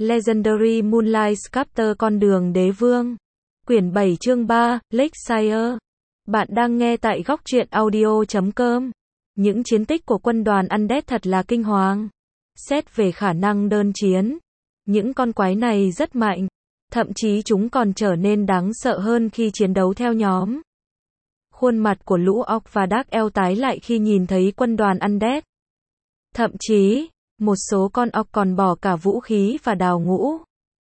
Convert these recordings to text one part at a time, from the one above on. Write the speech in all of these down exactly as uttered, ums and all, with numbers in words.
Legendary Moonlight Sculptor con đường đế vương. Quyển bảy chương ba, Lakeshire. Bạn đang nghe tại góc truyện audio chấm com. Những chiến tích của quân đoàn Undead thật là kinh hoàng. Xét về khả năng đơn chiến, những con quái này rất mạnh. Thậm chí chúng còn trở nên đáng sợ hơn khi chiến đấu theo nhóm. Khuôn mặt của lũ orc và Dark Elf tái lại khi nhìn thấy quân đoàn Undead. Thậm chí, một số con orc còn bỏ cả vũ khí và đào ngũ.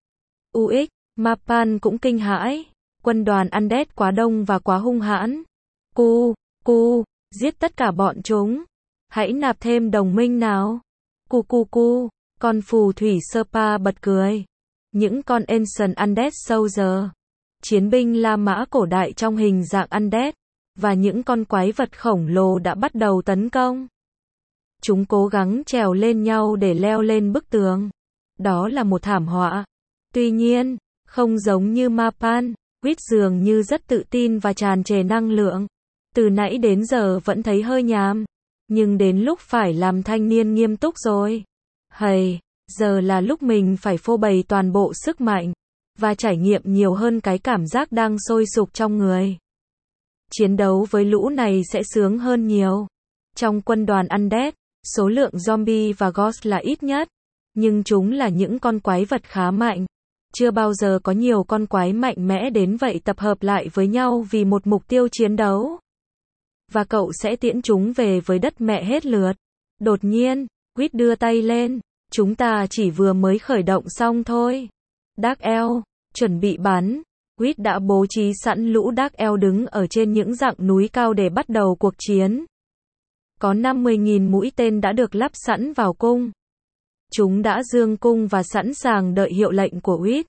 u ích, Mapan cũng kinh hãi. Quân đoàn Undead quá đông và quá hung hãn. Cu, cu, giết tất cả bọn chúng. Hãy nạp thêm đồng minh nào. Cu cu cu, con phù thủy Serpa bật cười. Những con Ancient Undead Soldier, chiến binh La Mã cổ đại trong hình dạng Undead, và những con quái vật khổng lồ đã bắt đầu tấn công. Chúng cố gắng trèo lên nhau để leo lên bức tường. Đó là một thảm họa. Tuy nhiên, không giống như Mapan, Quýt dường như rất tự tin và tràn trề năng lượng. Từ nãy đến giờ vẫn thấy hơi nhàm. Nhưng đến lúc phải làm thanh niên nghiêm túc rồi. Hầy, giờ là lúc mình phải phô bày toàn bộ sức mạnh. Và trải nghiệm nhiều hơn cái cảm giác đang sôi sục trong người. Chiến đấu với lũ này sẽ sướng hơn nhiều. Trong quân đoàn Undead, số lượng zombie và ghost là ít nhất. Nhưng chúng là những con quái vật khá mạnh. Chưa bao giờ có nhiều con quái mạnh mẽ đến vậy tập hợp lại với nhau vì một mục tiêu chiến đấu. Và cậu sẽ tiễn chúng về với đất mẹ hết lượt. Đột nhiên, Quýt đưa tay lên. Chúng ta chỉ vừa mới khởi động xong thôi. Dark Elf, chuẩn bị bắn. Quýt đã bố trí sẵn lũ Dark Elf đứng ở trên những dặng núi cao để bắt đầu cuộc chiến. Có năm mươi nghìn mũi tên đã được lắp sẵn vào cung. Chúng đã dương cung và sẵn sàng đợi hiệu lệnh của Quýt.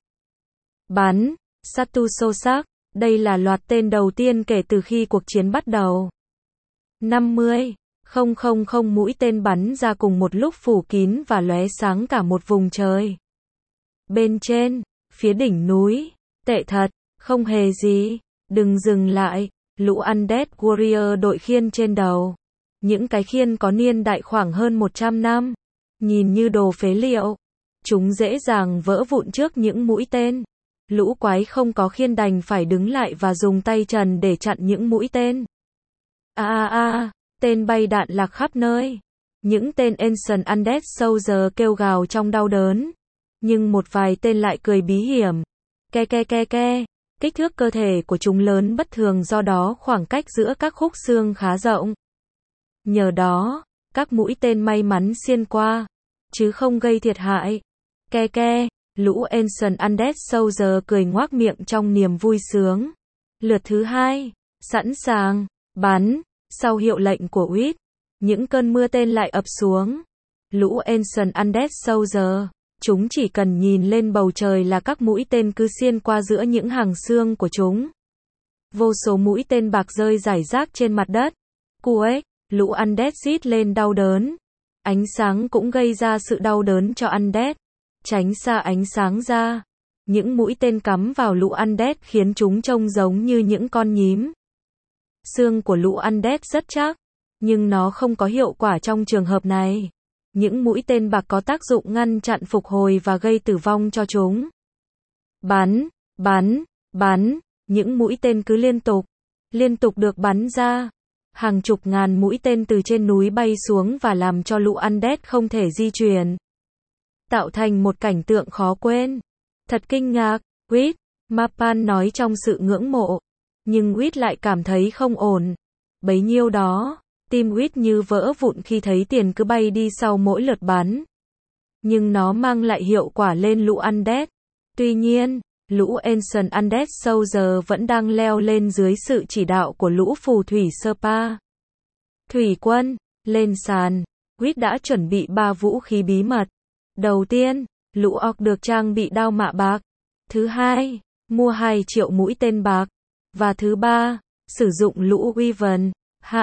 Bắn, Satusosak, đây là loạt tên đầu tiên kể từ khi cuộc chiến bắt đầu. năm mươi, không không không mũi tên bắn ra cùng một lúc phủ kín và lóe sáng cả một vùng trời. Bên trên, phía đỉnh núi, tệ thật, không hề gì, đừng dừng lại, lũ Undead Warrior đội khiên trên đầu. Những cái khiên có niên đại khoảng hơn một trăm năm. Nhìn như đồ phế liệu. Chúng dễ dàng vỡ vụn trước những mũi tên. Lũ quái không có khiên đành phải đứng lại và dùng tay trần để chặn những mũi tên. A a a, tên bay đạn lạc khắp nơi. Những tên Ancient Undead Soldier kêu gào trong đau đớn. Nhưng một vài tên lại cười bí hiểm. Ke ke ke ke, kích thước cơ thể của chúng lớn bất thường, do đó khoảng cách giữa các khúc xương khá rộng. Nhờ đó, các mũi tên may mắn xuyên qua, chứ không gây thiệt hại. Ke ke, lũ Ancient Undead Soldier cười ngoác miệng trong niềm vui sướng. Lượt thứ hai, sẵn sàng, bắn. Sau hiệu lệnh của Quýt, những cơn mưa tên lại ập xuống. Lũ Ancient Undead Soldier, chúng chỉ cần nhìn lên bầu trời là các mũi tên cứ xuyên qua giữa những hàng xương của chúng. Vô số mũi tên bạc rơi rải rác trên mặt đất. Cuếch, lũ Undead rít lên đau đớn. Ánh sáng cũng gây ra sự đau đớn cho Undead. Tránh xa ánh sáng ra. Những mũi tên cắm vào lũ Undead khiến chúng trông giống như những con nhím. Xương của lũ Undead rất chắc, nhưng nó không có hiệu quả trong trường hợp này. Những mũi tên bạc có tác dụng ngăn chặn phục hồi và gây tử vong cho chúng. Bắn, bắn, bắn, những mũi tên cứ liên tục, liên tục được bắn ra. Hàng chục ngàn mũi tên từ trên núi bay xuống và làm cho lũ Undead không thể di chuyển. Tạo thành một cảnh tượng khó quên. Thật kinh ngạc, Quýt, Mapan nói trong sự ngưỡng mộ. Nhưng Quýt lại cảm thấy không ổn. Bấy nhiêu đó, tim Quýt như vỡ vụn khi thấy tiền cứ bay đi sau mỗi lượt bắn. Nhưng nó mang lại hiệu quả lên lũ Undead. Tuy nhiên, lũ Ancient Undead Soldier vẫn đang leo lên dưới sự chỉ đạo của lũ phù thủy Serpa. Thủy quân, lên sàn. Quýt đã chuẩn bị ba vũ khí bí mật. Đầu tiên, lũ orc được trang bị đao mạ bạc. Thứ hai, mua hai triệu mũi tên bạc. Và thứ ba, sử dụng lũ Wyvern,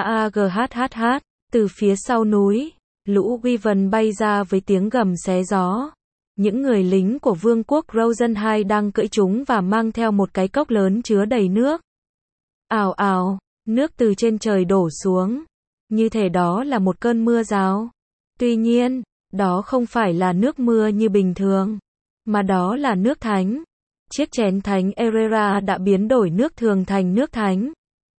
HAGHHH, từ phía sau núi. Lũ Wyvern bay ra với tiếng gầm xé gió. Những người lính của vương quốc Rosenheim đang cưỡi chúng và mang theo một cái cốc lớn chứa đầy nước. Ào ào, nước từ trên trời đổ xuống. Như thể đó là một cơn mưa rào. Tuy nhiên, đó không phải là nước mưa như bình thường, mà đó là nước thánh. Chiếc chén thánh Erera đã biến đổi nước thường thành nước thánh.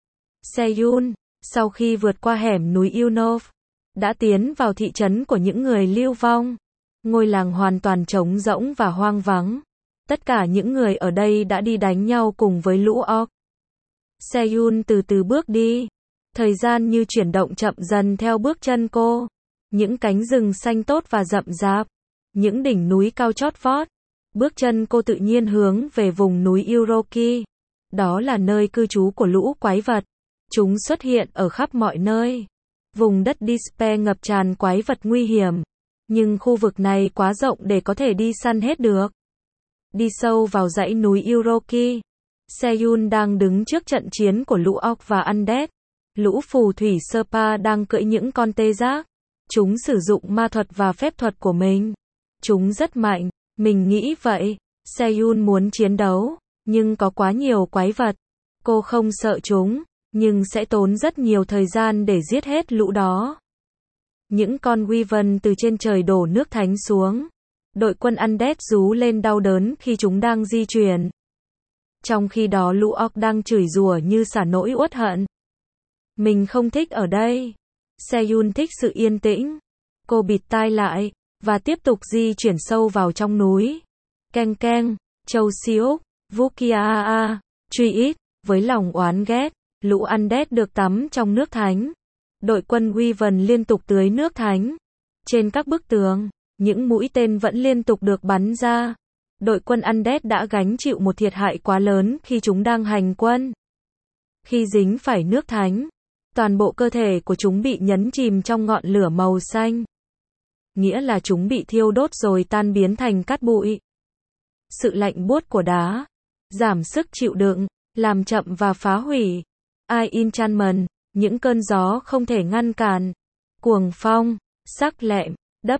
Seyun, sau khi vượt qua hẻm núi Yunov, đã tiến vào thị trấn của những người lưu vong. Ngôi làng hoàn toàn trống rỗng và hoang vắng. Tất cả những người ở đây đã đi đánh nhau cùng với lũ orc. Seyun từ từ bước đi. Thời gian như chuyển động chậm dần theo bước chân cô. Những cánh rừng xanh tốt và rậm rạp. Những đỉnh núi cao chót vót. Bước chân cô tự nhiên hướng về vùng núi Uroki. Đó là nơi cư trú của lũ quái vật. Chúng xuất hiện ở khắp mọi nơi. Vùng đất Despair ngập tràn quái vật nguy hiểm. Nhưng khu vực này quá rộng để có thể đi săn hết được. Đi sâu vào dãy núi Uroki. Seyun đang đứng trước trận chiến của lũ orc và undead. Lũ phù thủy Serpa đang cưỡi những con tê giác. Chúng sử dụng ma thuật và phép thuật của mình. Chúng rất mạnh, mình nghĩ vậy. Seyun muốn chiến đấu, nhưng có quá nhiều quái vật. Cô không sợ chúng, nhưng sẽ tốn rất nhiều thời gian để giết hết lũ đó. Những con Wyvern từ trên trời đổ nước thánh xuống. Đội quân undead rú lên đau đớn khi chúng đang di chuyển. Trong khi đó lũ orc đang chửi rủa như xả nỗi uất hận. Mình không thích ở đây. Seyun thích sự yên tĩnh. Cô bịt tai lại, và tiếp tục di chuyển sâu vào trong núi. Keng keng, Châu Siúc, Vukia, truy ít, với lòng oán ghét, lũ undead được tắm trong nước thánh. Đội quân Wyvern liên tục tưới nước thánh. Trên các bức tường, những mũi tên vẫn liên tục được bắn ra. Đội quân undead đã gánh chịu một thiệt hại quá lớn khi chúng đang hành quân. Khi dính phải nước thánh, toàn bộ cơ thể của chúng bị nhấn chìm trong ngọn lửa màu xanh. Nghĩa là chúng bị thiêu đốt rồi tan biến thành cát bụi. Sự lạnh buốt của đá, giảm sức chịu đựng, làm chậm và phá hủy. I enchantment, những cơn gió không thể ngăn cản. Cuồng phong, sắc lẹm,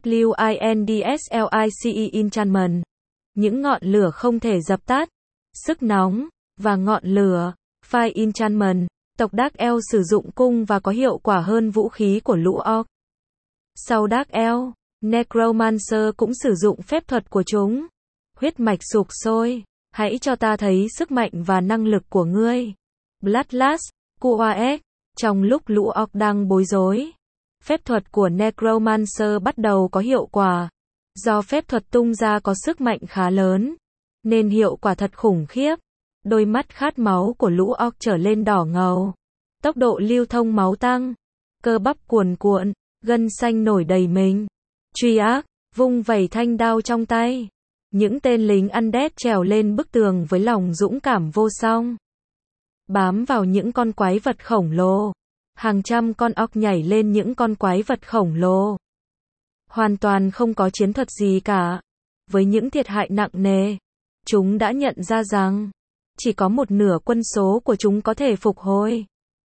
Windslice enchantment. Những ngọn lửa không thể dập tắt. Sức nóng, và ngọn lửa, Fire enchantment. Tộc Dark Elf sử dụng cung và có hiệu quả hơn vũ khí của lũ orc. Sau Dark Elf, Necromancer cũng sử dụng phép thuật của chúng. Huyết mạch sục sôi, hãy cho ta thấy sức mạnh và năng lực của ngươi. Bloodlust, Kuaek, trong lúc lũ orc đang bối rối, phép thuật của Necromancer bắt đầu có hiệu quả. Do phép thuật tung ra có sức mạnh khá lớn, nên hiệu quả thật khủng khiếp. Đôi mắt khát máu của lũ orc trở lên đỏ ngầu. Tốc độ lưu thông máu tăng. Cơ bắp cuồn cuộn, gân xanh nổi đầy mình. Truy ác, vung vẩy thanh đao trong tay. Những tên lính undead trèo lên bức tường với lòng dũng cảm vô song. Bám vào những con quái vật khổng lồ. Hàng trăm con orc nhảy lên những con quái vật khổng lồ. Hoàn toàn không có chiến thuật gì cả. Với những thiệt hại nặng nề, chúng đã nhận ra rằng chỉ có một nửa quân số của chúng có thể phục hồi.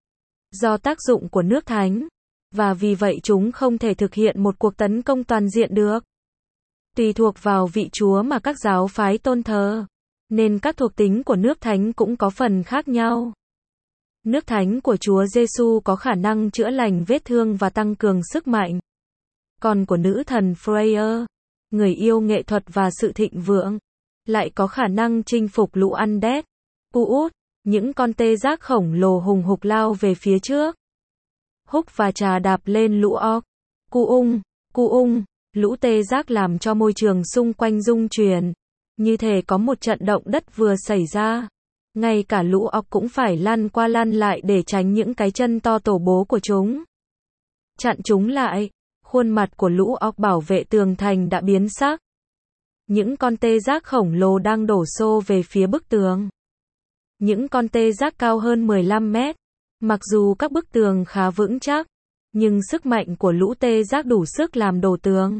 Do tác dụng của nước thánh, và vì vậy chúng không thể thực hiện một cuộc tấn công toàn diện được. Tùy thuộc vào vị chúa mà các giáo phái tôn thờ, nên các thuộc tính của nước thánh cũng có phần khác nhau. Nước thánh của Chúa Giêsu có khả năng chữa lành vết thương và tăng cường sức mạnh. Còn của nữ thần Freya, người yêu nghệ thuật và sự thịnh vượng, lại có khả năng chinh phục lũ undead. Uút, những con tê giác khổng lồ hùng hục lao về phía trước. Húc và trà đạp lên lũ orc. Cu ung, cu ung, lũ tê giác làm cho môi trường xung quanh rung chuyển. Như thể có một trận động đất vừa xảy ra. Ngay cả lũ orc cũng phải lăn qua lăn lại để tránh những cái chân to tổ bố của chúng. Chặn chúng lại. Khuôn mặt của lũ orc bảo vệ tường thành đã biến sắc. Những con tê giác khổng lồ đang đổ xô về phía bức tường. Những con tê giác cao hơn mười lăm mét. Mặc dù các bức tường khá vững chắc, nhưng sức mạnh của lũ tê giác đủ sức làm đổ tường.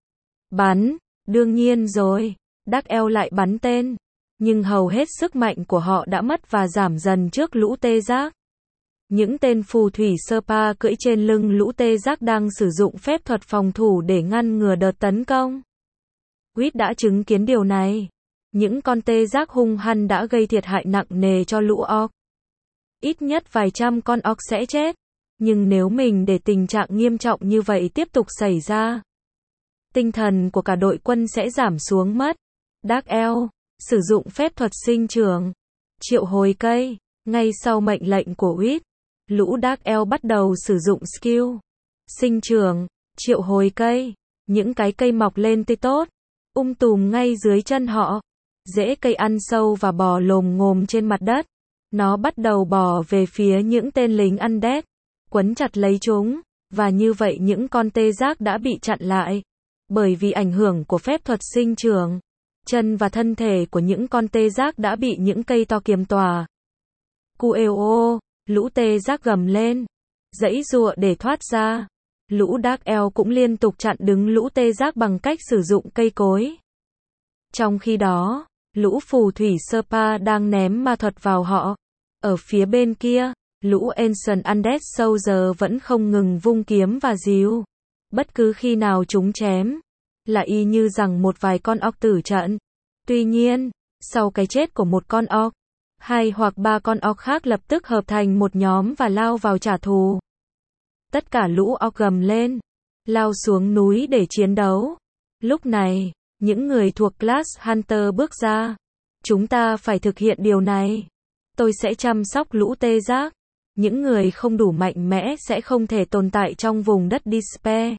Bắn, đương nhiên rồi. Dark Elf lại bắn tên. Nhưng hầu hết sức mạnh của họ đã mất và giảm dần trước lũ tê giác. Những tên phù thủy Serpa cưỡi trên lưng lũ tê giác đang sử dụng phép thuật phòng thủ để ngăn ngừa đợt tấn công. Quýt đã chứng kiến điều này. Những con tê giác hung hăng đã gây thiệt hại nặng nề cho lũ orc. Ít nhất vài trăm con orc sẽ chết. Nhưng nếu mình để tình trạng nghiêm trọng như vậy tiếp tục xảy ra, tinh thần của cả đội quân sẽ giảm xuống mất. Dark Elf sử dụng phép thuật sinh trưởng, triệu hồi cây. Ngay sau mệnh lệnh của Reed, lũ Dark Elf bắt đầu sử dụng skill sinh trưởng, triệu hồi cây. Những cái cây mọc lên tươi tốt, um tùm ngay dưới chân họ. Rễ cây ăn sâu và bò lồm ngồm trên mặt đất. Nó bắt đầu bò về phía những tên lính undead, quấn chặt lấy chúng, và như vậy những con tê giác đã bị chặn lại. Bởi vì ảnh hưởng của phép thuật sinh trưởng, chân và thân thể của những con tê giác đã bị những cây to kiềm tỏa. Cueo, lũ tê giác gầm lên, giãy giụa để thoát ra. Lũ Dark Elf cũng liên tục chặn đứng lũ tê giác bằng cách sử dụng cây cối. Trong khi đó, lũ phù thủy Serpa đang ném ma thuật vào họ. Ở phía bên kia, lũ Ancient Undead Soldier vẫn không ngừng vung kiếm và dìu. Bất cứ khi nào chúng chém, là y như rằng một vài con orc tử trận. Tuy nhiên, sau cái chết của một con orc, hai hoặc ba con orc khác lập tức hợp thành một nhóm và lao vào trả thù. Tất cả lũ orc gầm lên, lao xuống núi để chiến đấu. Lúc này, những người thuộc class Hunter bước ra. Chúng ta phải thực hiện điều này. Tôi sẽ chăm sóc lũ tê giác. Những người không đủ mạnh mẽ sẽ không thể tồn tại trong vùng đất Despair.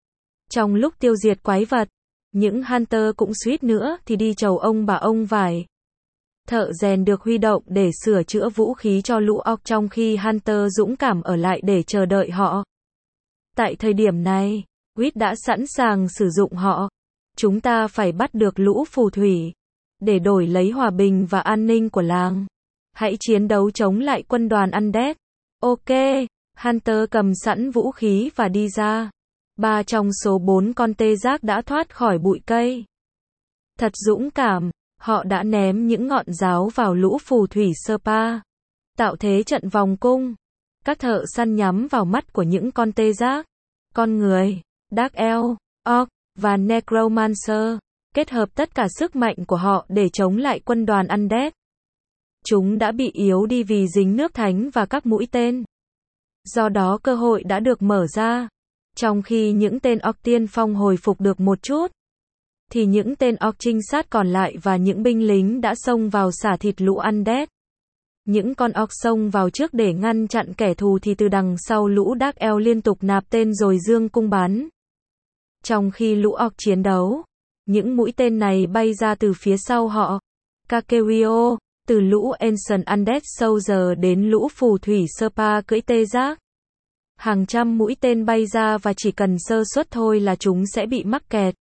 Trong lúc tiêu diệt quái vật, những Hunter cũng suýt nữa thì đi chầu ông bà ông vải. Thợ rèn được huy động để sửa chữa vũ khí cho lũ orc trong khi Hunter dũng cảm ở lại để chờ đợi họ. Tại thời điểm này, Reed đã sẵn sàng sử dụng họ. Chúng ta phải bắt được lũ phù thủy, để đổi lấy hòa bình và an ninh của làng. Hãy chiến đấu chống lại quân đoàn Undead. Ok, Hunter cầm sẵn vũ khí và đi ra. Ba trong số bốn con tê giác đã thoát khỏi bụi cây. Thật dũng cảm, họ đã ném những ngọn giáo vào lũ phù thủy Serpa, tạo thế trận vòng cung. Các thợ săn nhắm vào mắt của những con tê giác, con người, Dark Elf, Orc và Necromancer, kết hợp tất cả sức mạnh của họ để chống lại quân đoàn Undead. Chúng đã bị yếu đi vì dính nước thánh và các mũi tên. Do đó cơ hội đã được mở ra. Trong khi những tên orc tiên phong hồi phục được một chút, thì những tên orc trinh sát còn lại và những binh lính đã xông vào xả thịt lũ Undead. Những con orc xông vào trước để ngăn chặn kẻ thù thì từ đằng sau lũ Dark Elf liên tục nạp tên rồi giương cung bắn. Trong khi lũ orc chiến đấu, những mũi tên này bay ra từ phía sau họ. Kakewio, từ lũ Ancient Undead Soldier đến lũ phù thủy Serpa cưỡi tê giác. Hàng trăm mũi tên bay ra và chỉ cần sơ suất thôi là chúng sẽ bị mắc kẹt.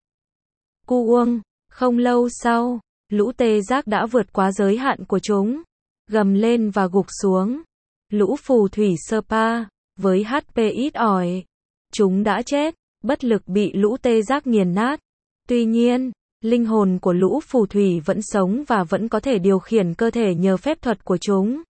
Kuong, không lâu sau, lũ tê giác đã vượt quá giới hạn của chúng, gầm lên và gục xuống. Lũ phù thủy Serpa, với hát pê ít ỏi, chúng đã chết, bất lực bị lũ tê giác nghiền nát. Tuy nhiên, linh hồn của lũ phù thủy vẫn sống và vẫn có thể điều khiển cơ thể nhờ phép thuật của chúng.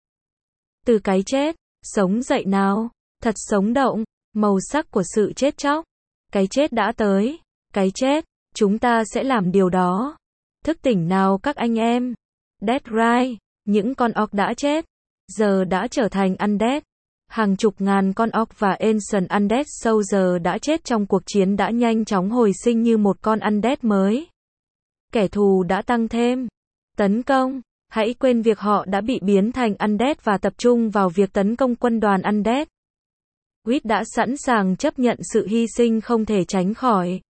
Từ cái chết, sống dậy nào, thật sống động, màu sắc của sự chết chóc. Cái chết đã tới, cái chết, chúng ta sẽ làm điều đó. Thức tỉnh nào các anh em. Dead Right, những con orc đã chết, giờ đã trở thành Undead. Hàng chục ngàn con orc và Ancient Undead Soldier đã chết trong cuộc chiến đã nhanh chóng hồi sinh như một con Undead mới. Kẻ thù đã tăng thêm. Tấn công, hãy quên việc họ đã bị biến thành Undead và tập trung vào việc tấn công quân đoàn Undead. Reed đã sẵn sàng chấp nhận sự hy sinh không thể tránh khỏi.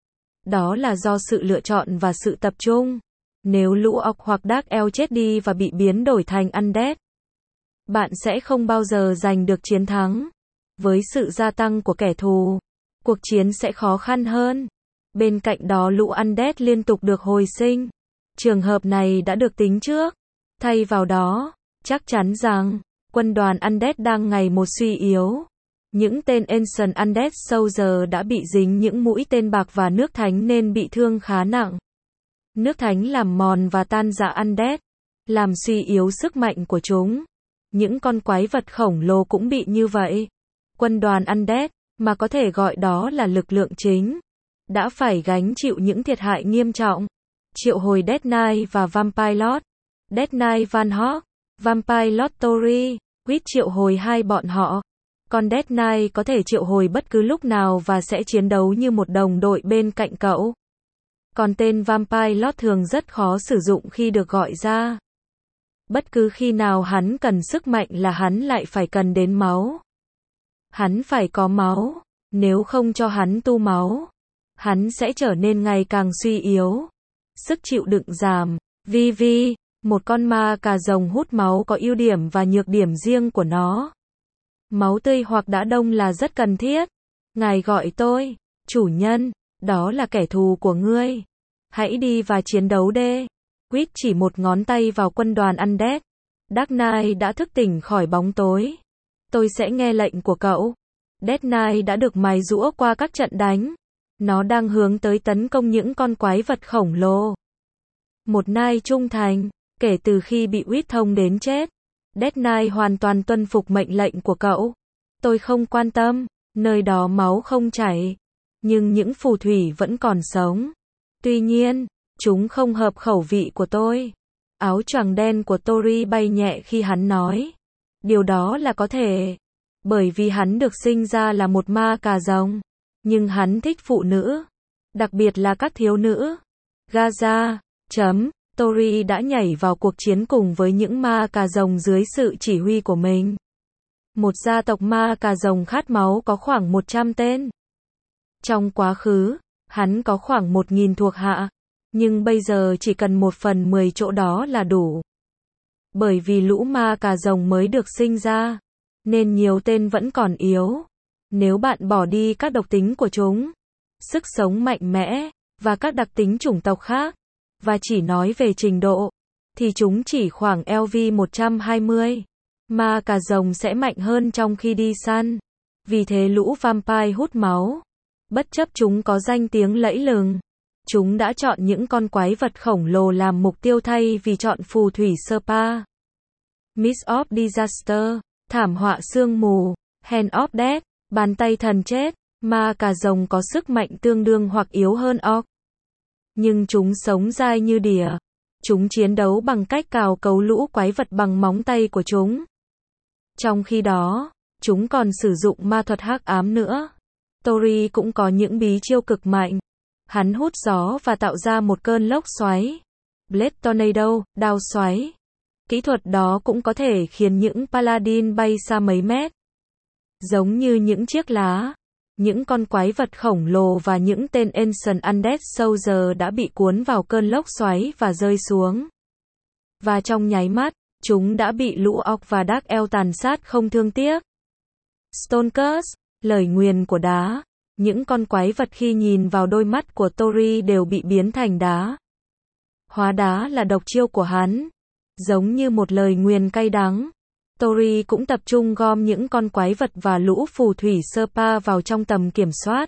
Đó là do sự lựa chọn và sự tập trung. Nếu lũ orc hoặc Dark Elf chết đi và bị biến đổi thành Undead, bạn sẽ không bao giờ giành được chiến thắng. Với sự gia tăng của kẻ thù, cuộc chiến sẽ khó khăn hơn. Bên cạnh đó lũ Undead liên tục được hồi sinh. Trường hợp này đã được tính trước. Thay vào đó, chắc chắn rằng, quân đoàn Undead đang ngày một suy yếu. Những tên Ancient Undead Soldier đã bị dính những mũi tên bạc và nước thánh nên bị thương khá nặng. Nước thánh làm mòn và tan rã Undead, làm suy yếu sức mạnh của chúng. Những con quái vật khổng lồ cũng bị như vậy. Quân đoàn Undead, mà có thể gọi đó là lực lượng chính, đã phải gánh chịu những thiệt hại nghiêm trọng. Triệu hồi Death Knight và Vampire Lord. Death Knight Van Hawk, Vampire Lord Tori, Reed triệu hồi hai bọn họ. Còn Death Knight có thể triệu hồi bất cứ lúc nào và sẽ chiến đấu như một đồng đội bên cạnh cậu. Còn tên Vampire Lord thường rất khó sử dụng khi được gọi ra. Bất cứ khi nào hắn cần sức mạnh là hắn lại phải cần đến máu. Hắn phải có máu, nếu không cho hắn tu máu, hắn sẽ trở nên ngày càng suy yếu. Sức chịu đựng giảm. vê vê, một con ma cà rồng hút máu có ưu điểm và nhược điểm riêng của nó. Máu tươi hoặc đã đông là rất cần thiết. Ngài gọi tôi, chủ nhân, đó là kẻ thù của ngươi. Hãy đi và chiến đấu đê. Quýt chỉ một ngón tay vào quân đoàn Undead. Dark Knight đã thức tỉnh khỏi bóng tối. Tôi sẽ nghe lệnh của cậu. Death Knight đã được mài giũa qua các trận đánh. Nó đang hướng tới tấn công những con quái vật khổng lồ. Một Knight trung thành, kể từ khi bị huyết thông đến chết. Death Knight hoàn toàn tuân phục mệnh lệnh của cậu. Tôi không quan tâm, nơi đó máu không chảy. Nhưng những phù thủy vẫn còn sống. Tuy nhiên, chúng không hợp khẩu vị của tôi. Áo choàng đen của Tori bay nhẹ khi hắn nói. Điều đó là có thể. Bởi vì hắn được sinh ra là một ma cà rồng. Nhưng hắn thích phụ nữ. Đặc biệt là các thiếu nữ. Gaza. Chấm. Tori đã nhảy vào cuộc chiến cùng với những ma cà rồng dưới sự chỉ huy của mình. Một gia tộc ma cà rồng khát máu có khoảng một trăm tên. Trong quá khứ, hắn có khoảng một nghìn thuộc hạ. Nhưng bây giờ chỉ cần một phần mười chỗ đó là đủ. Bởi vì lũ ma cà rồng mới được sinh ra, nên nhiều tên vẫn còn yếu. Nếu bạn bỏ đi các độc tính của chúng, sức sống mạnh mẽ, và các đặc tính chủng tộc khác, và chỉ nói về trình độ, thì chúng chỉ khoảng L V một trăm hai mươi. Ma cà rồng sẽ mạnh hơn trong khi đi săn. Vì thế lũ vampire hút máu. Bất chấp chúng có danh tiếng lẫy lừng, chúng đã chọn những con quái vật khổng lồ làm mục tiêu thay vì chọn phù thủy Spa. Mist of Disaster, thảm họa sương mù, Hand of Death, bàn tay thần chết. Ma cà rồng có sức mạnh tương đương hoặc yếu hơn orc. Nhưng chúng sống dai như đỉa. Chúng chiến đấu bằng cách cào cấu lũ quái vật bằng móng tay của chúng. Trong khi đó, chúng còn sử dụng ma thuật hắc ám nữa. Tori cũng có những bí chiêu cực mạnh. Hắn hút gió và tạo ra một cơn lốc xoáy. Blade Tornado, đao xoáy. Kỹ thuật đó cũng có thể khiến những paladin bay xa mấy mét. Giống như những chiếc lá, những con quái vật khổng lồ và những tên Ancient Undead Soldier đã bị cuốn vào cơn lốc xoáy và rơi xuống. Và trong nháy mắt, chúng đã bị lũ orc và Dark Elf tàn sát không thương tiếc. Stone Curse, lời nguyền của đá. Những con quái vật khi nhìn vào đôi mắt của Tori đều bị biến thành đá. Hóa đá là độc chiêu của hắn. Giống như một lời nguyền cay đắng. Tori cũng tập trung gom những con quái vật và lũ phù thủy Spa vào trong tầm kiểm soát.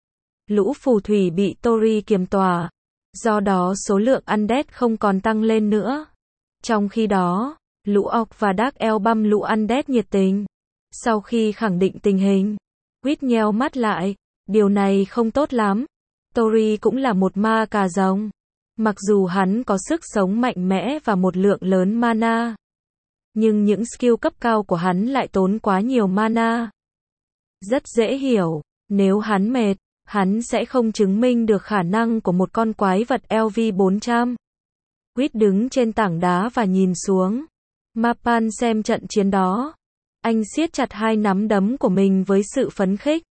Lũ phù thủy bị Tori kiềm tỏa. Do đó số lượng Undead không còn tăng lên nữa. Trong khi đó, lũ orc và Dark Elf băm lũ Undead nhiệt tình. Sau khi khẳng định tình hình, Quýt nheo mắt lại. Điều này không tốt lắm. Tori cũng là một ma cà rồng. Mặc dù hắn có sức sống mạnh mẽ và một lượng lớn mana. Nhưng những skill cấp cao của hắn lại tốn quá nhiều mana. Rất dễ hiểu, nếu hắn mệt, hắn sẽ không chứng minh được khả năng của một con quái vật L V bốn trăm. Quýt đứng trên tảng đá và nhìn xuống. Mapan xem trận chiến đó. Anh siết chặt hai nắm đấm của mình với sự phấn khích.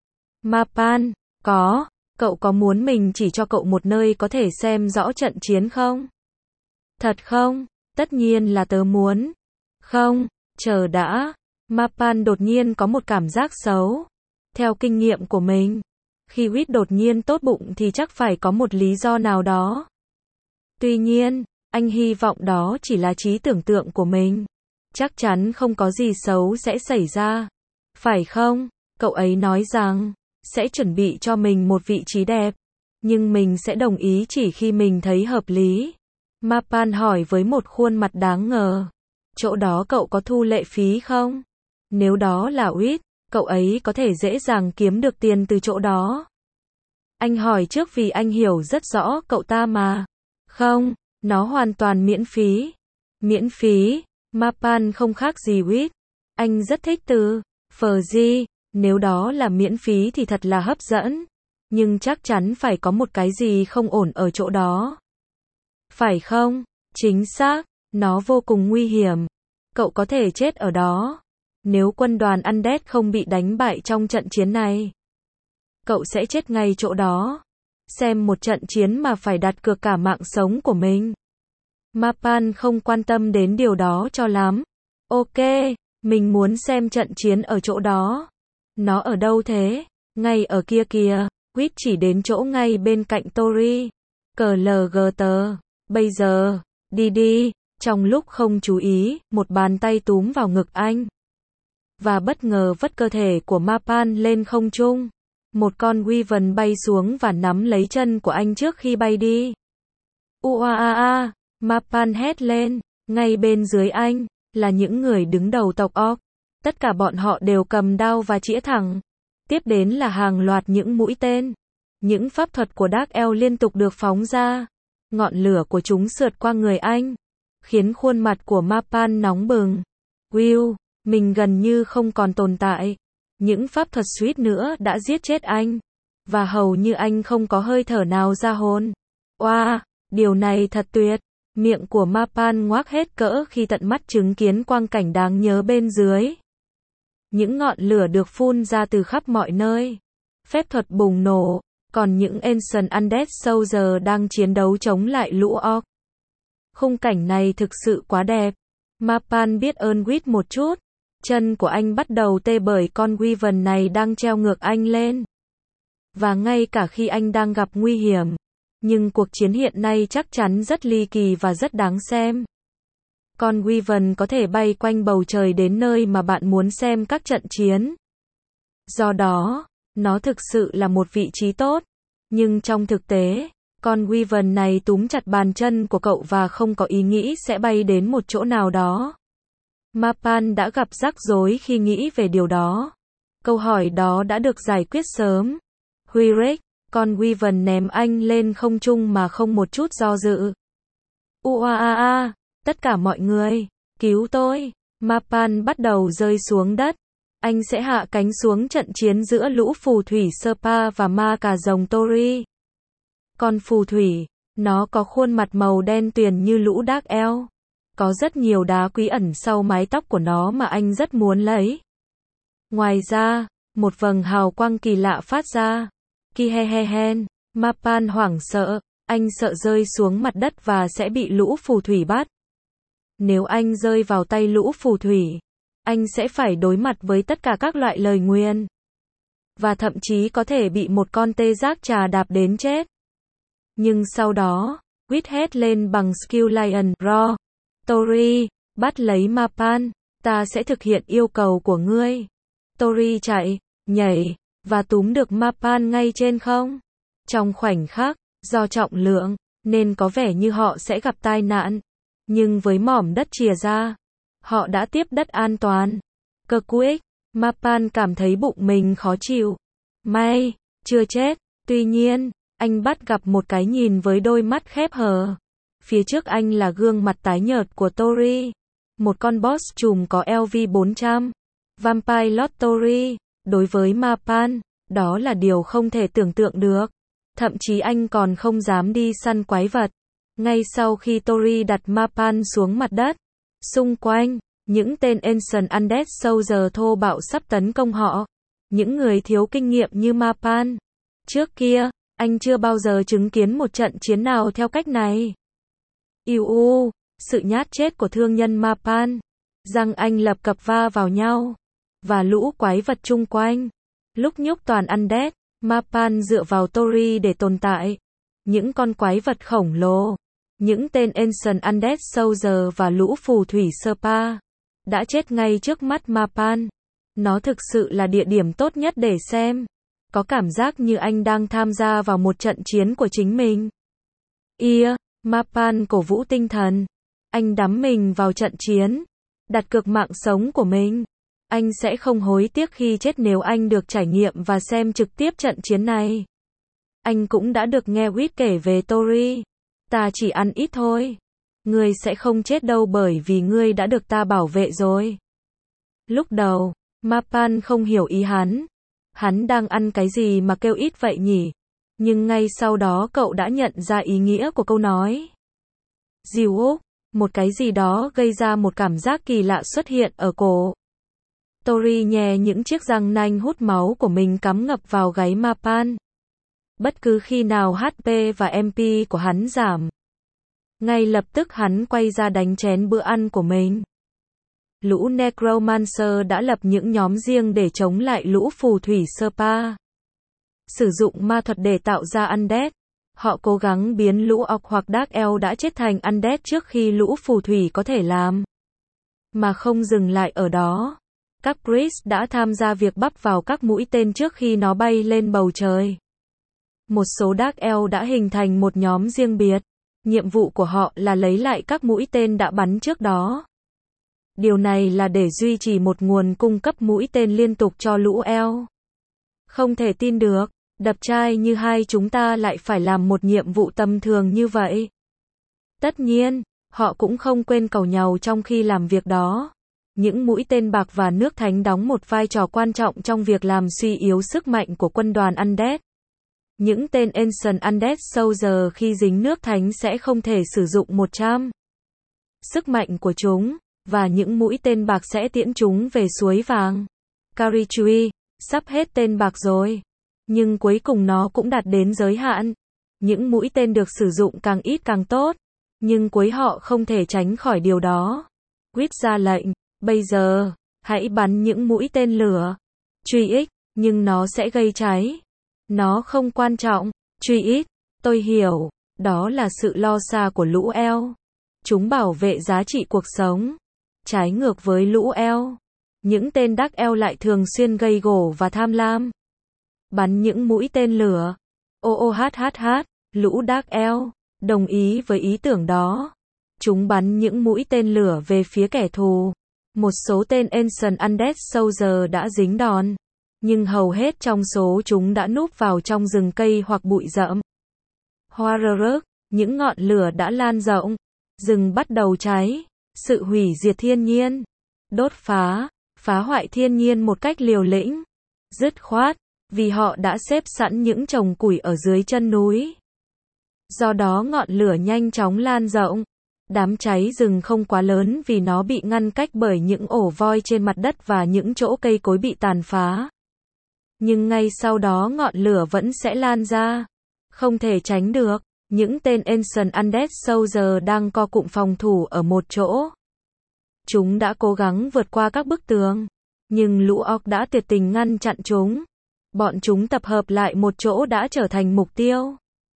Mapan, có, cậu có muốn mình chỉ cho cậu một nơi có thể xem rõ trận chiến không? Thật không? Tất nhiên là tớ muốn. Không, chờ đã. Mapan đột nhiên có một cảm giác xấu. Theo kinh nghiệm của mình, khi Quýt đột nhiên tốt bụng thì chắc phải có một lý do nào đó. Tuy nhiên, anh hy vọng đó chỉ là trí tưởng tượng của mình. Chắc chắn không có gì xấu sẽ xảy ra. Phải không? Cậu ấy nói rằng sẽ chuẩn bị cho mình một vị trí đẹp. Nhưng mình sẽ đồng ý chỉ khi mình thấy hợp lý. Mapan hỏi với một khuôn mặt đáng ngờ. Chỗ đó cậu có thu lệ phí không? Nếu đó là Quýt, cậu ấy có thể dễ dàng kiếm được tiền từ chỗ đó. Anh hỏi trước vì anh hiểu rất rõ cậu ta mà. Không, nó hoàn toàn miễn phí. Miễn phí? Mapan không khác gì Quýt. Anh rất thích từ Free. Nếu đó là miễn phí thì thật là hấp dẫn. Nhưng chắc chắn phải có một cái gì không ổn ở chỗ đó. Phải không? Chính xác, nó vô cùng nguy hiểm. Cậu có thể chết ở đó. Nếu quân đoàn Undead không bị đánh bại trong trận chiến này, cậu sẽ chết ngay chỗ đó. Xem một trận chiến mà phải đặt cược cả mạng sống của mình. Mapan không quan tâm đến điều đó cho lắm. Ok, mình muốn xem trận chiến ở chỗ đó. Nó ở đâu thế? Ngay ở kia kìa. Quýt chỉ đến chỗ ngay bên cạnh Tori. Cờ lờ gờ tờ. Bây giờ, đi đi. Trong lúc không chú ý, một bàn tay túm vào ngực anh. Và bất ngờ vất cơ thể của Mapan lên không trung. Một con Wyvern bay xuống và nắm lấy chân của anh trước khi bay đi. Uaaaa, Mapan hét lên. Ngay bên dưới anh, là những người đứng đầu tộc Orc. Tất cả bọn họ đều cầm đao và chĩa thẳng. Tiếp đến là hàng loạt những mũi tên. Những pháp thuật của Dark Elf liên tục được phóng ra. Ngọn lửa của chúng sượt qua người anh, khiến khuôn mặt của Mapan nóng bừng. Will, mình gần như không còn tồn tại. Những pháp thuật suýt nữa đã giết chết anh. Và hầu như anh không có hơi thở nào ra hồn. Oa, wow, điều này thật tuyệt. Miệng của Mapan ngoác hết cỡ khi tận mắt chứng kiến quang cảnh đáng nhớ bên dưới. Những ngọn lửa được phun ra từ khắp mọi nơi. Phép thuật bùng nổ. Còn những Ancient Undead Soldier đang chiến đấu chống lại lũ Orc. Khung cảnh này thực sự quá đẹp. Mapan biết ơn Quýt một chút. Chân của anh bắt đầu tê bởi con Wyvern này đang treo ngược anh lên. Và ngay cả khi anh đang gặp nguy hiểm. Nhưng cuộc chiến hiện nay chắc chắn rất ly kỳ và rất đáng xem. Con Wyvern có thể bay quanh bầu trời đến nơi mà bạn muốn xem các trận chiến. Do đó, nó thực sự là một vị trí tốt. Nhưng trong thực tế, con Wyvern này túm chặt bàn chân của cậu và không có ý nghĩ sẽ bay đến một chỗ nào đó. Mapan đã gặp rắc rối khi nghĩ về điều đó. Câu hỏi đó đã được giải quyết sớm. Huyrich, con Wyvern ném anh lên không trung mà không một chút do dự. Uaaaa, tất cả mọi người, cứu tôi. Mapan bắt đầu rơi xuống đất. Anh sẽ hạ cánh xuống trận chiến giữa lũ phù thủy Serpa và ma cà rồng Tori. Con phù thủy, nó có khuôn mặt màu đen tuyền như lũ Dark Elf. Có rất nhiều đá quý ẩn sau mái tóc của nó mà anh rất muốn lấy. Ngoài ra, một vầng hào quang kỳ lạ phát ra. Kihehehen, Mapan hoảng sợ, anh sợ rơi xuống mặt đất và sẽ bị lũ phù thủy bắt. Nếu anh rơi vào tay lũ phù thủy, anh sẽ phải đối mặt với tất cả các loại lời nguyền. Và thậm chí có thể bị một con tê giác trà đạp đến chết. Nhưng sau đó, Quýt hét lên bằng Skill Lion Roar. Tori, bắt lấy Mapan, ta sẽ thực hiện yêu cầu của ngươi. Tori chạy, nhảy, và túm được Mapan ngay trên không. Trong khoảnh khắc, do trọng lượng, nên có vẻ như họ sẽ gặp tai nạn. Nhưng với mỏm đất chìa ra, họ đã tiếp đất an toàn. Cơ quyết, Mapan cảm thấy bụng mình khó chịu. May, chưa chết. Tuy nhiên, anh bắt gặp một cái nhìn với đôi mắt khép hờ. Phía trước anh là gương mặt tái nhợt của Tori. Một con boss trùm có L V bốn trăm. Vampire Lord Tori. Đối với Mapan, đó là điều không thể tưởng tượng được. Thậm chí anh còn không dám đi săn quái vật. Ngay sau khi Tori đặt Mapan xuống mặt đất, xung quanh, những tên Ancient Undead Soldier thô bạo sắp tấn công họ. Những người thiếu kinh nghiệm như Mapan. Trước kia, anh chưa bao giờ chứng kiến một trận chiến nào theo cách này. Iu u, sự nhát chết của thương nhân Mapan. Răng anh lập cập va vào nhau. Và lũ quái vật chung quanh. Lúc nhúc toàn Undead, Mapan dựa vào Tori để tồn tại. Những con quái vật khổng lồ. Những tên Ancient Undead Soldier và lũ phù thủy Serpa đã chết ngay trước mắt Mapan. Nó thực sự là địa điểm tốt nhất để xem. Có cảm giác như anh đang tham gia vào một trận chiến của chính mình. Ia, Mapan cổ vũ tinh thần. Anh đắm mình vào trận chiến. Đặt cược mạng sống của mình. Anh sẽ không hối tiếc khi chết nếu anh được trải nghiệm và xem trực tiếp trận chiến này. Anh cũng đã được nghe Quýt kể về Tori. Ta chỉ ăn ít thôi. Ngươi sẽ không chết đâu bởi vì ngươi đã được ta bảo vệ rồi. Lúc đầu, Mapan không hiểu ý hắn. Hắn đang ăn cái gì mà kêu ít vậy nhỉ? Nhưng ngay sau đó cậu đã nhận ra ý nghĩa của câu nói. Dìu Úc, một cái gì đó gây ra một cảm giác kỳ lạ xuất hiện ở cổ. Tori nhè những chiếc răng nanh hút máu của mình cắm ngập vào gáy Mapan. Bất cứ khi nào hát pê và em pê của hắn giảm, ngay lập tức hắn quay ra đánh chén bữa ăn của mình. Lũ Necromancer đã lập những nhóm riêng để chống lại lũ phù thủy Serpa. Sử dụng ma thuật để tạo ra Undead. Họ cố gắng biến lũ Orc hoặc Dark Elf đã chết thành Undead trước khi lũ phù thủy có thể làm. Mà không dừng lại ở đó. Các Priest đã tham gia việc bắp vào các mũi tên trước khi nó bay lên bầu trời. Một số Dark Elf đã hình thành một nhóm riêng biệt. Nhiệm vụ của họ là lấy lại các mũi tên đã bắn trước đó. Điều này là để duy trì một nguồn cung cấp mũi tên liên tục cho lũ Elf. Không thể tin được, đập trai như hai chúng ta lại phải làm một nhiệm vụ tầm thường như vậy. Tất nhiên, họ cũng không quên cầu nhau trong khi làm việc đó. Những mũi tên bạc và nước thánh đóng một vai trò quan trọng trong việc làm suy yếu sức mạnh của quân đoàn Undead. Những tên Ancient Undead Soldier khi dính nước thánh sẽ không thể sử dụng một trăm sức mạnh của chúng, và những mũi tên bạc sẽ tiễn chúng về suối vàng. Karichui, sắp hết tên bạc rồi. Nhưng cuối cùng nó cũng đạt đến giới hạn. Những mũi tên được sử dụng càng ít càng tốt. Nhưng cuối họ không thể tránh khỏi điều đó. Quýt ra lệnh, bây giờ, hãy bắn những mũi tên lửa. Truy ích, nhưng nó sẽ gây cháy. Nó không quan trọng. Truy ít, tôi hiểu, đó là sự lo xa của lũ Elf. Chúng bảo vệ giá trị cuộc sống. Trái ngược với lũ Elf, những tên Dark Elf lại thường xuyên gây gổ và tham lam. Bắn những mũi tên lửa. Ô ô hát hát hát, lũ Dark Elf đồng ý với ý tưởng đó. Chúng bắn những mũi tên lửa về phía kẻ thù. Một số tên Ancient Undead Soldier đã dính đòn. Nhưng hầu hết trong số chúng đã núp vào trong rừng cây hoặc bụi rậm. Hoa rơ rớt, những ngọn lửa đã lan rộng. Rừng bắt đầu cháy. Sự hủy diệt thiên nhiên. Đốt phá, phá hoại thiên nhiên một cách liều lĩnh. Dứt khoát, vì họ đã xếp sẵn những chồng củi ở dưới chân núi. Do đó ngọn lửa nhanh chóng lan rộng. Đám cháy rừng không quá lớn vì nó bị ngăn cách bởi những ổ voi trên mặt đất và những chỗ cây cối bị tàn phá. Nhưng ngay sau đó ngọn lửa vẫn sẽ lan ra. Không thể tránh được. Những tên Ancient Undead Soldier đang co cụm phòng thủ ở một chỗ. Chúng đã cố gắng vượt qua các bức tường. Nhưng lũ Orc đã tuyệt tình ngăn chặn chúng. Bọn chúng tập hợp lại một chỗ đã trở thành mục tiêu.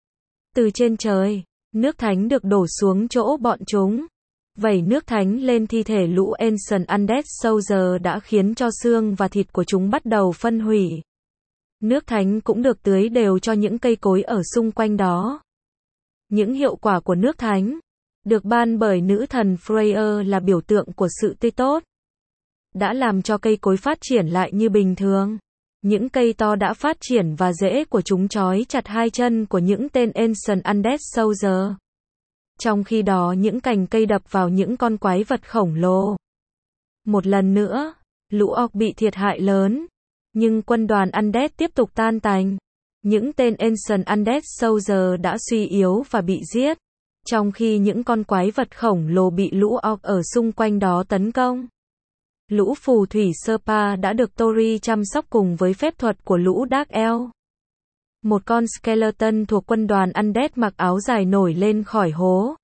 Từ trên trời, nước thánh được đổ xuống chỗ bọn chúng. Vẩy nước thánh lên thi thể lũ Ancient Undead Soldier đã khiến cho xương và thịt của chúng bắt đầu phân hủy. Nước thánh cũng được tưới đều cho những cây cối ở xung quanh đó. Những hiệu quả của nước thánh, được ban bởi nữ thần Freya là biểu tượng của sự tươi tốt, đã làm cho cây cối phát triển lại như bình thường. Những cây to đã phát triển và rễ của chúng trói chặt hai chân của những tên Ancient Undead Soldier. Trong khi đó những cành cây đập vào những con quái vật khổng lồ. Một lần nữa, lũ Orc bị thiệt hại lớn. Nhưng quân đoàn Undead tiếp tục tan tành. Những tên Ancient Undead Soldier đã suy yếu và bị giết. Trong khi những con quái vật khổng lồ bị lũ Orc ở xung quanh đó tấn công. Lũ phù thủy Serpa đã được Tori chăm sóc cùng với phép thuật của lũ Dark Elf. Một con skeleton thuộc quân đoàn Undead mặc áo dài nổi lên khỏi hố.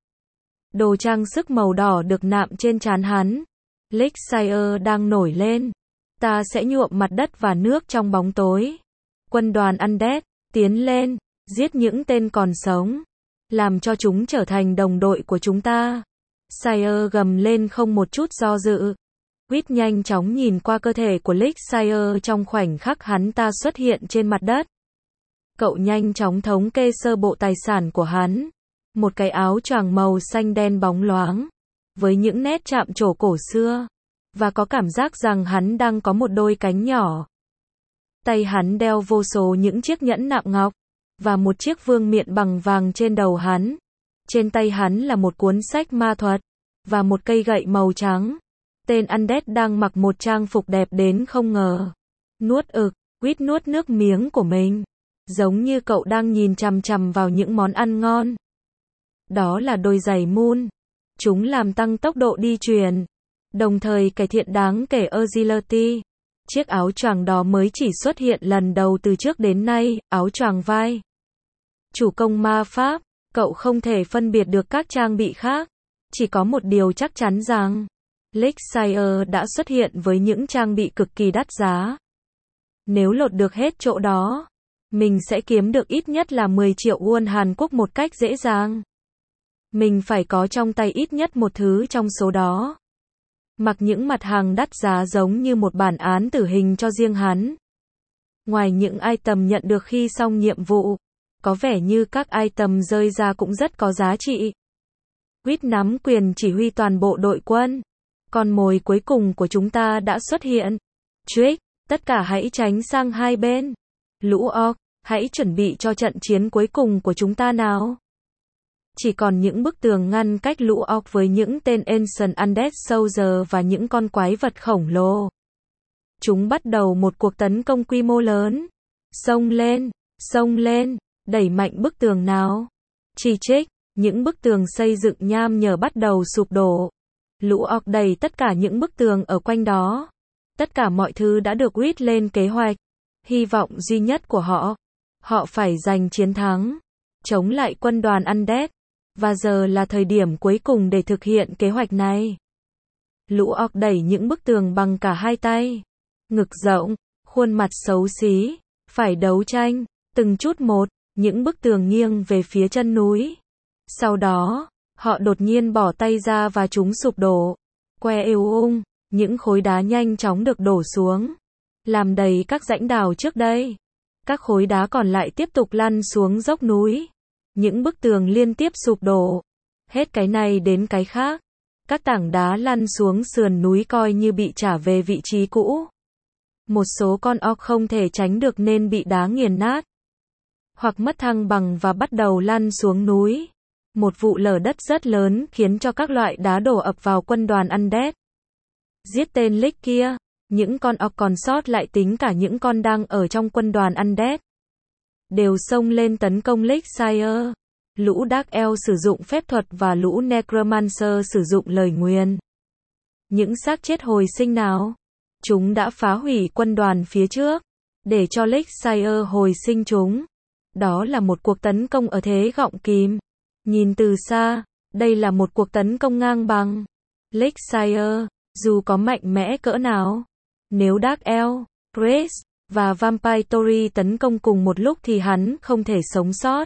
Đồ trang sức màu đỏ được nạm trên trán hắn. Lakeshire đang nổi lên. Ta sẽ nhuộm mặt đất và nước trong bóng tối. Quân đoàn Undead, tiến lên, giết những tên còn sống. Làm cho chúng trở thành đồng đội của chúng ta. Sire gầm lên không một chút do dự. Quýt nhanh chóng nhìn qua cơ thể của Lakeshire trong khoảnh khắc hắn ta xuất hiện trên mặt đất. Cậu nhanh chóng thống kê sơ bộ tài sản của hắn. Một cái áo choàng màu xanh đen bóng loáng, với những nét chạm trổ cổ xưa. Và có cảm giác rằng hắn đang có một đôi cánh nhỏ. Tay hắn đeo vô số những chiếc nhẫn nạm ngọc. Và một chiếc vương miện bằng vàng trên đầu hắn. Trên tay hắn là một cuốn sách ma thuật. Và một cây gậy màu trắng. Tên Undead đang mặc một trang phục đẹp đến không ngờ. Nuốt ực, Quýt nuốt nước miếng của mình. giống như cậu đang nhìn chằm chằm vào những món ăn ngon. Đó là đôi giày Moon. Chúng làm tăng tốc độ đi truyền, đồng thời cải thiện đáng kể agility. Chiếc áo choàng đó mới chỉ xuất hiện lần đầu từ trước đến nay, áo choàng vai. Chủ công ma pháp, cậu không thể phân biệt được các trang bị khác. Chỉ có một điều chắc chắn rằng, Lakeshire đã xuất hiện với những trang bị cực kỳ đắt giá. Nếu lột được hết chỗ đó, mình sẽ kiếm được ít nhất là mười triệu won Hàn Quốc một cách dễ dàng. Mình phải có trong tay ít nhất một thứ trong số đó. Mặc những mặt hàng đắt giá giống như một bản án tử hình cho riêng hắn. Ngoài những item nhận được khi xong nhiệm vụ, có vẻ như các item rơi ra cũng rất có giá trị. Quýt nắm quyền chỉ huy toàn bộ đội quân. Con mồi cuối cùng của chúng ta đã xuất hiện. Trick, tất cả hãy tránh sang hai bên. Lũ orc, hãy chuẩn bị cho trận chiến cuối cùng của chúng ta nào. Chỉ còn những bức tường ngăn cách lũ orc với những tên Ancient Undead Soldier và những con quái vật khổng lồ. Chúng bắt đầu một cuộc tấn công quy mô lớn. Xông lên, xông lên, đẩy mạnh bức tường nào. Chỉ trích, những bức tường xây dựng nham nhở bắt đầu sụp đổ. Lũ orc đẩy tất cả những bức tường ở quanh đó. Tất cả mọi thứ đã được Reed lên kế hoạch. Hy vọng duy nhất của họ, họ phải giành chiến thắng, chống lại quân đoàn Undead. Và giờ là thời điểm cuối cùng để thực hiện kế hoạch này. Lũ orc đẩy những bức tường bằng cả hai tay. Ngực rộng, khuôn mặt xấu xí, phải đấu tranh, từng chút một, những bức tường nghiêng về phía chân núi. Sau đó, họ đột nhiên bỏ tay ra và chúng sụp đổ. Que êu ung, những khối đá nhanh chóng được đổ xuống, làm đầy các rãnh đào trước đây. Các khối đá còn lại tiếp tục lăn xuống dốc núi. Những bức tường liên tiếp sụp đổ. Hết cái này đến cái khác. Các tảng đá lăn xuống sườn núi coi như bị trả về vị trí cũ. Một số con orc không thể tránh được nên bị đá nghiền nát. Hoặc mất thăng bằng và bắt đầu lăn xuống núi. Một vụ lở đất rất lớn khiến cho các loại đá đổ ập vào quân đoàn Undead. Giết tên Lick kia. Những con orc còn sót lại tính cả những con đang ở trong quân đoàn Undead đều xông lên tấn công Lakeshire. Lũ Dark Elf sử dụng phép thuật và lũ Necromancer sử dụng lời nguyền. Những xác chết hồi sinh nào? Chúng đã phá hủy quân đoàn phía trước, để cho Lakeshire hồi sinh chúng. Đó là một cuộc tấn công ở thế gọng kìm. Nhìn từ xa, đây là một cuộc tấn công ngang bằng. Lakeshire, dù có mạnh mẽ cỡ nào, nếu Dark Elf, Priest và Vampire Tory tấn công cùng một lúc thì hắn không thể sống sót.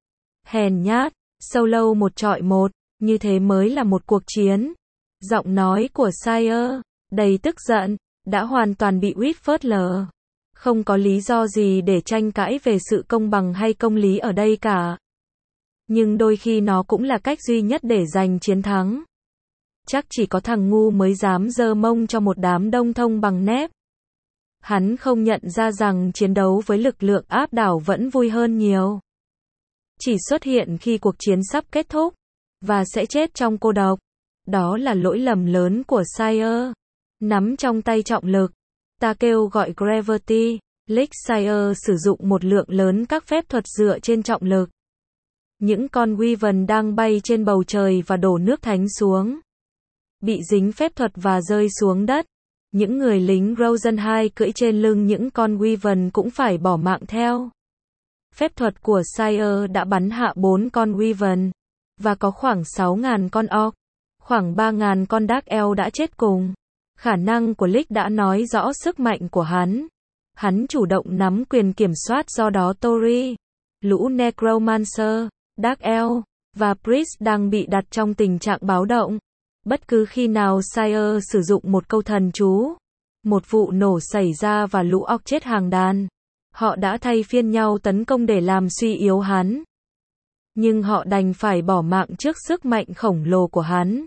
Hèn nhát, solo một trọi một, như thế mới là một cuộc chiến. Giọng nói của Sire, đầy tức giận, đã hoàn toàn bị Reed phớt lờ. Không có lý do gì để tranh cãi về sự công bằng hay công lý ở đây cả. Nhưng đôi khi nó cũng là cách duy nhất để giành chiến thắng. Chắc chỉ có thằng ngu mới dám giơ mông cho một đám đông thông bằng nép. Hắn không nhận ra rằng chiến đấu với lực lượng áp đảo vẫn vui hơn nhiều. Chỉ xuất hiện khi cuộc chiến sắp kết thúc, và sẽ chết trong cô độc. Đó là lỗi lầm lớn của Sire. Nắm trong tay trọng lực. Ta kêu gọi Gravity. Lakeshire sử dụng một lượng lớn các phép thuật dựa trên trọng lực. Những con Wyvern đang bay trên bầu trời và đổ nước thánh xuống. Bị dính phép thuật và rơi xuống đất. Những người lính Rosenheim cưỡi trên lưng những con Wyvern cũng phải bỏ mạng theo. Phép thuật của Sire đã bắn hạ bốn con Wyvern, và có khoảng sáu nghìn con orc, khoảng ba nghìn con Dark Elf đã chết cùng. Khả năng của Lick đã nói rõ sức mạnh của hắn. Hắn chủ động nắm quyền kiểm soát, do đó Tory, lũ Necromancer, Dark Elf và Priest đang bị đặt trong tình trạng báo động. Bất cứ khi nào Sire sử dụng một câu thần chú, một vụ nổ xảy ra và lũ orc chết hàng đàn. Họ đã thay phiên nhau tấn công để làm suy yếu hắn. Nhưng họ đành phải bỏ mạng trước sức mạnh khổng lồ của hắn.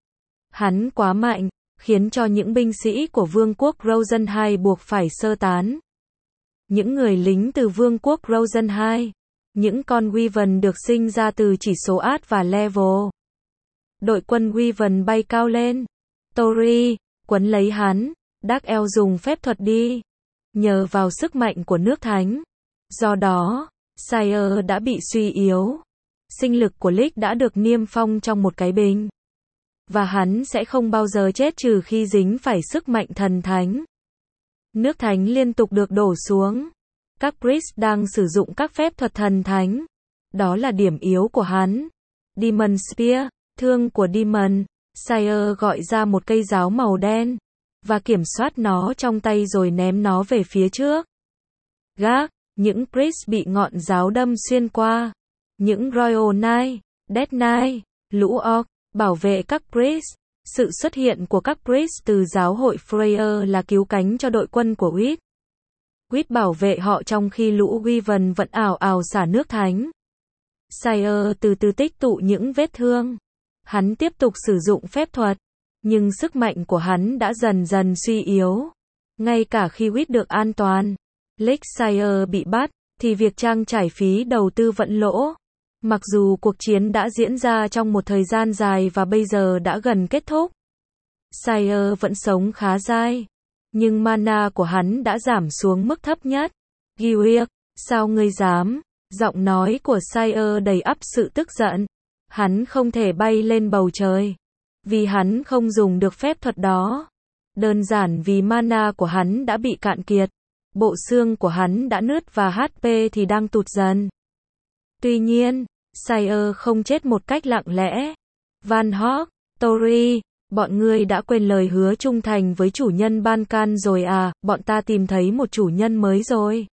Hắn quá mạnh, khiến cho những binh sĩ của Vương quốc Rosenheim buộc phải sơ tán. Những người lính từ Vương quốc Rosenheim, những con Wyvern được sinh ra từ chỉ số át và level. Đội quân Wyvern bay cao lên. Tory, quấn lấy hắn. Dark Elf dùng phép thuật đi. Nhờ vào sức mạnh của nước thánh, Do đó, Sire đã bị suy yếu. Sinh lực của Lick đã được niêm phong trong một cái bình. Và hắn sẽ không bao giờ chết trừ khi dính phải sức mạnh thần thánh. Nước thánh liên tục được đổ xuống. Các priest đang sử dụng các phép thuật thần thánh. Đó là điểm yếu của hắn. Demon Spear, thương của Demon. Sire gọi ra một cây giáo màu đen. Và kiểm soát nó trong tay rồi ném nó về phía trước. Gác, những priest bị ngọn giáo đâm xuyên qua. Những Royal Knight, Death Knight, lũ orc, bảo vệ các priest. Sự xuất hiện của các priest từ giáo hội Freya là cứu cánh cho đội quân của Wit. Wit bảo vệ họ trong khi lũ Wyvern vẫn ảo ảo xả nước thánh. Sire từ từ tích tụ những vết thương. Hắn tiếp tục sử dụng phép thuật, nhưng sức mạnh của hắn đã dần dần suy yếu. Ngay cả khi Wit được an toàn, Lick Sire bị bắt, thì việc trang trải phí đầu tư vẫn lỗ. Mặc dù cuộc chiến đã diễn ra trong một thời gian dài và bây giờ đã gần kết thúc, Sire vẫn sống khá dai. Nhưng mana của hắn đã giảm xuống mức thấp nhất. Gyrick, sao ngươi dám? Giọng nói của Sire đầy ắp sự tức giận. Hắn không thể bay lên bầu trời. Vì hắn không dùng được phép thuật đó. Đơn giản vì mana của hắn đã bị cạn kiệt. Bộ xương của hắn đã nứt và hát pê thì đang tụt dần. Tuy nhiên, Sire không chết một cách lặng lẽ. Van Hawk, Tori, bọn ngươi đã quên lời hứa trung thành với chủ nhân Bancan rồi à, bọn ta tìm thấy một chủ nhân mới rồi.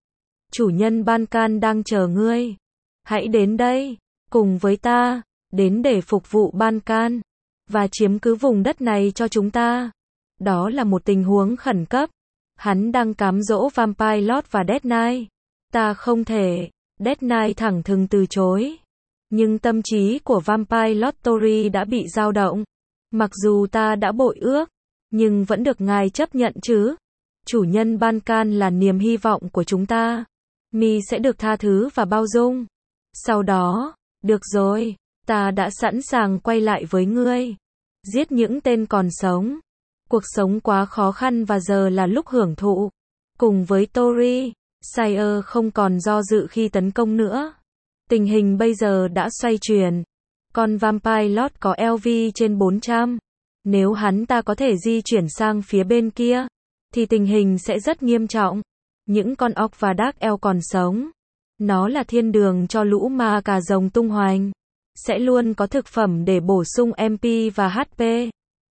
Chủ nhân Bancan đang chờ ngươi. Hãy đến đây, cùng với ta, đến để phục vụ Bancan, và chiếm cứ vùng đất này cho chúng ta. Đó là một tình huống khẩn cấp. Hắn đang cám dỗ Vampire Lord và Death Knight. Ta không thể. Death Knight thẳng thừng từ chối. Nhưng tâm trí của Vampire Lord Tori đã bị dao động. Mặc dù ta đã bội ước, nhưng vẫn được ngài chấp nhận chứ. Chủ nhân Bancan là niềm hy vọng của chúng ta. Mi sẽ được tha thứ và bao dung. Sau đó, được rồi, ta đã sẵn sàng quay lại với ngươi. Giết những tên còn sống. Cuộc sống quá khó khăn và giờ là lúc hưởng thụ. Cùng với Tori, Sire không còn do dự khi tấn công nữa. Tình hình bây giờ đã xoay chuyển. Con Vampire Lord có L V trên bốn trăm. Nếu hắn ta có thể di chuyển sang phía bên kia, thì tình hình sẽ rất nghiêm trọng. Những con Orc và Dark Elf còn sống. Nó là thiên đường cho lũ ma cà rồng tung hoành. Sẽ luôn có thực phẩm để bổ sung em pê và hát pê.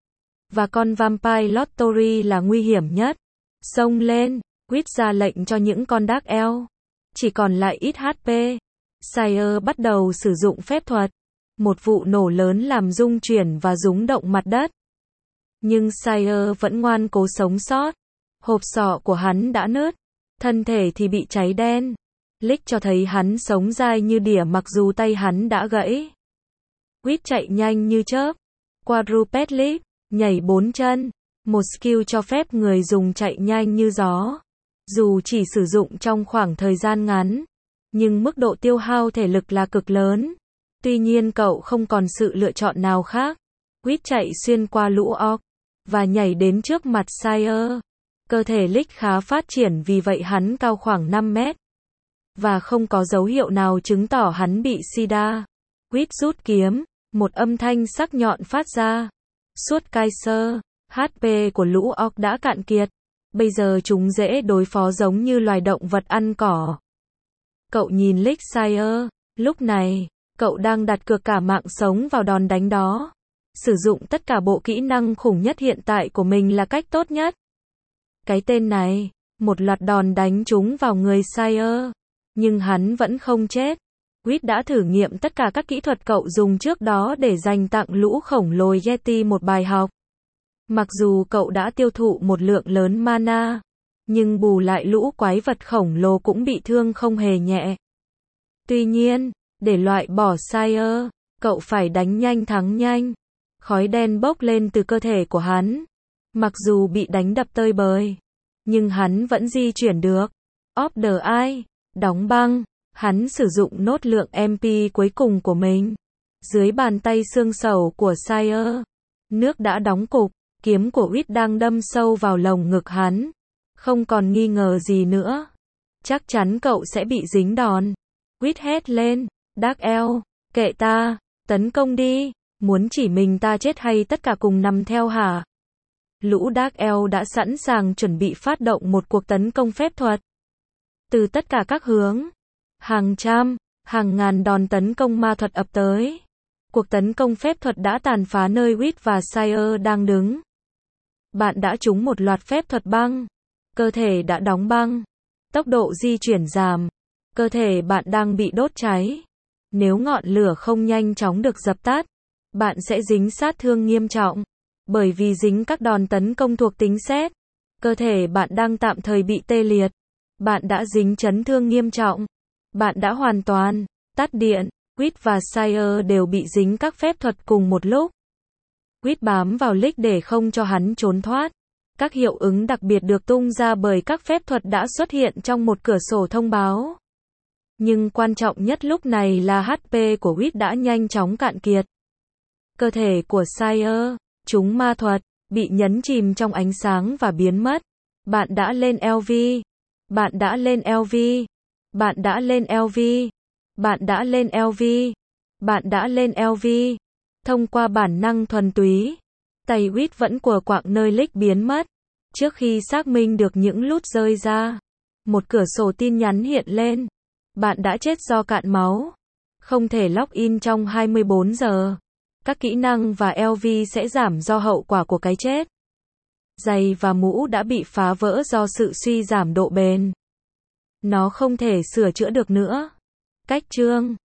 Và con Vampire Lord Tori là nguy hiểm nhất. Xông lên, Wit ra lệnh cho những con Dark Elf. Chỉ còn lại ít hát pê. Sire bắt đầu sử dụng phép thuật. Một vụ nổ lớn làm rung chuyển và rúng động mặt đất. Nhưng Sire vẫn ngoan cố sống sót. Hộp sọ của hắn đã nứt. Thân thể thì bị cháy đen. Lick cho thấy hắn sống dai như đỉa mặc dù tay hắn đã gãy. Wit chạy nhanh như chớp. Quadruped leap, nhảy bốn chân. Một skill cho phép người dùng chạy nhanh như gió. Dù chỉ sử dụng trong khoảng thời gian ngắn, nhưng mức độ tiêu hao thể lực là cực lớn. Tuy nhiên cậu không còn sự lựa chọn nào khác. Wit chạy xuyên qua lũ orc và nhảy đến trước mặt Sire. Cơ thể Lick khá phát triển vì vậy hắn cao khoảng năm mét. Và không có dấu hiệu nào chứng tỏ hắn bị sida. Wit rút kiếm, một âm thanh sắc nhọn phát ra. Suốt Kaiser, hát pê của lũ orc đã cạn kiệt. Bây giờ chúng dễ đối phó giống như loài động vật ăn cỏ. Cậu nhìn Lick Sire. Lúc này, cậu đang đặt cược cả mạng sống vào đòn đánh đó. Sử dụng tất cả bộ kỹ năng khủng nhất hiện tại của mình là cách tốt nhất. Cái tên này, một loạt đòn đánh trúng vào người Sire. Nhưng hắn vẫn không chết. Wit đã thử nghiệm tất cả các kỹ thuật cậu dùng trước đó để dành tặng lũ khổng lồ Yeti một bài học. Mặc dù cậu đã tiêu thụ một lượng lớn mana, nhưng bù lại lũ quái vật khổng lồ cũng bị thương không hề nhẹ. Tuy nhiên, để loại bỏ Sire, cậu phải đánh nhanh thắng nhanh. Khói đen bốc lên từ cơ thể của hắn. Mặc dù bị đánh đập tơi bời, nhưng hắn vẫn di chuyển được. Off the Eye, đóng băng, hắn sử dụng nốt lượng em pê cuối cùng của mình. Dưới bàn tay xương sầu của Sire, nước đã đóng cục, kiếm của Wit đang đâm sâu vào lồng ngực hắn. Không còn nghi ngờ gì nữa. Chắc chắn cậu sẽ bị dính đòn. Quýt hét lên. Dark Elf, kệ ta, tấn công đi, muốn chỉ mình ta chết hay tất cả cùng nằm theo hả? Lũ Dark Elf đã sẵn sàng chuẩn bị phát động một cuộc tấn công phép thuật. Từ tất cả các hướng, hàng trăm, hàng ngàn đòn tấn công ma thuật ập tới. Cuộc tấn công phép thuật đã tàn phá nơi Wit và Sire đang đứng. Bạn đã trúng một loạt phép thuật băng. Cơ thể đã đóng băng. Tốc độ di chuyển giảm. Cơ thể bạn đang bị đốt cháy. Nếu ngọn lửa không nhanh chóng được dập tắt, bạn sẽ dính sát thương nghiêm trọng. Bởi vì dính các đòn tấn công thuộc tính sét, cơ thể bạn đang tạm thời bị tê liệt. Bạn đã dính chấn thương nghiêm trọng. Bạn đã hoàn toàn tắt điện. Quýt và Sire đều bị dính các phép thuật cùng một lúc. Quýt bám vào Lick để không cho hắn trốn thoát. Các hiệu ứng đặc biệt được tung ra bởi các phép thuật đã xuất hiện trong một cửa sổ thông báo. Nhưng quan trọng nhất lúc này là hát pê của Quýt đã nhanh chóng cạn kiệt. Cơ thể của Sire, chúng ma thuật, bị nhấn chìm trong ánh sáng và biến mất. Bạn đã lên lờ vê. Bạn đã lên lờ vê. Bạn đã lên lờ vê. Bạn đã lên lờ vê. Bạn đã lên lờ vê. Thông qua bản năng thuần túy, tay Quýt vẫn quờ quạng nơi Lick biến mất. Trước khi xác minh được những lút rơi ra, một cửa sổ tin nhắn hiện lên. Bạn đã chết do cạn máu. Không thể login trong hai mươi bốn giờ. Các kỹ năng và lờ vê sẽ giảm do hậu quả của cái chết. Giày và mũ đã bị phá vỡ do sự suy giảm độ bền. Nó không thể sửa chữa được nữa. Cách chương